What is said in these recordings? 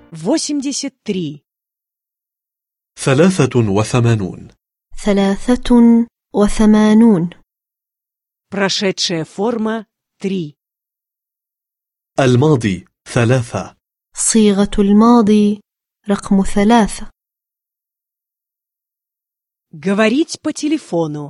83. 83. 83. Прошедшая форма 3. الماضي 3. صيغة الماضي رقم 3. Говорить по телефону.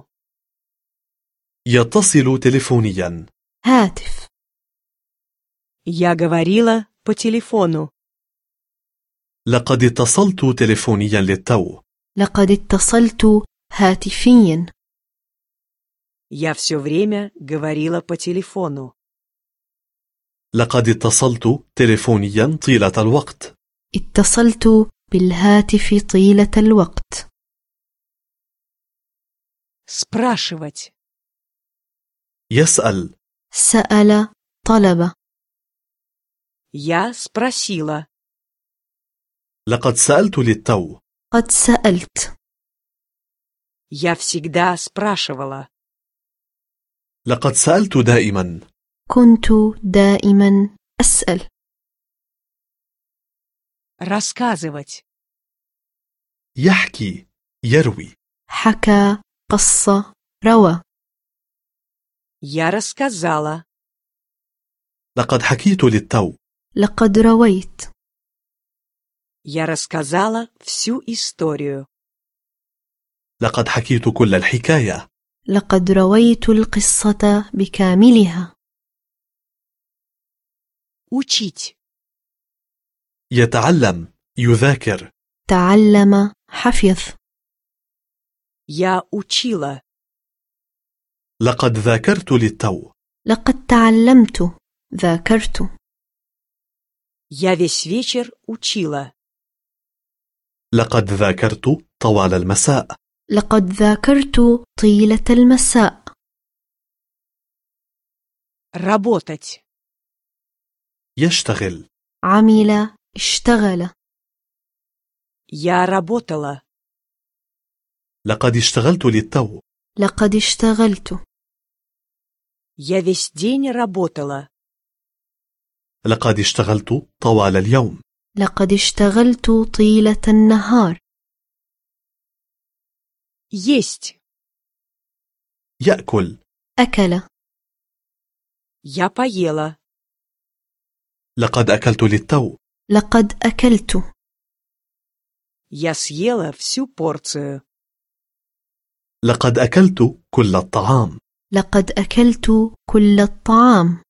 يتصل تلفونيا. هاتف. Я говорила по телефону. لقد اتصلت تلفونيا للتو. لقد اتصلت هاتفيا. Я все время говорила по телефону. لقد اتصلت تلفونيا طيلة الوقت. اتصلت بالهاتف طيلة الوقت. Спрашивать. يسأل. سأل. طلب. Я спросила. لقد سألت للتو. قد سألت. Я всегда спрашивала. لقد سألت دائما. كنت دائما أسأل. Рассказывать. يحكي. يروي. حكى. قص. روى. Я рассказала. لقد حكيت للتو. لقد رويت. Я рассказала всю историю. لقد حكيت كل الحكاية. لقد رويت القصة بكاملها. Учить. يتعلم. يذاكر. تعلم. حفظ. Я учила. لقد ذاكرت للتو. لقد تعلمت. ذاكرت. Я весь вечер учила. لقد ذاكرت طوال المساء. لقد ذاكرت طيلة المساء. Работать. يشتغل. عمل. اشتغل. Я работала. لقد اشتغلت للتو. لقد اشتغلت. Я весь день работала. لقد اشتغلت طوال اليوم. لقد اشتغلت طيلة النهار. Есть. يأكل. أكل. Я поела. لقد أكلت للتو. لقد أكلت. Я съела всю порцию. لقد أكلت كل الطعام. لقد أكلت كل الطعام.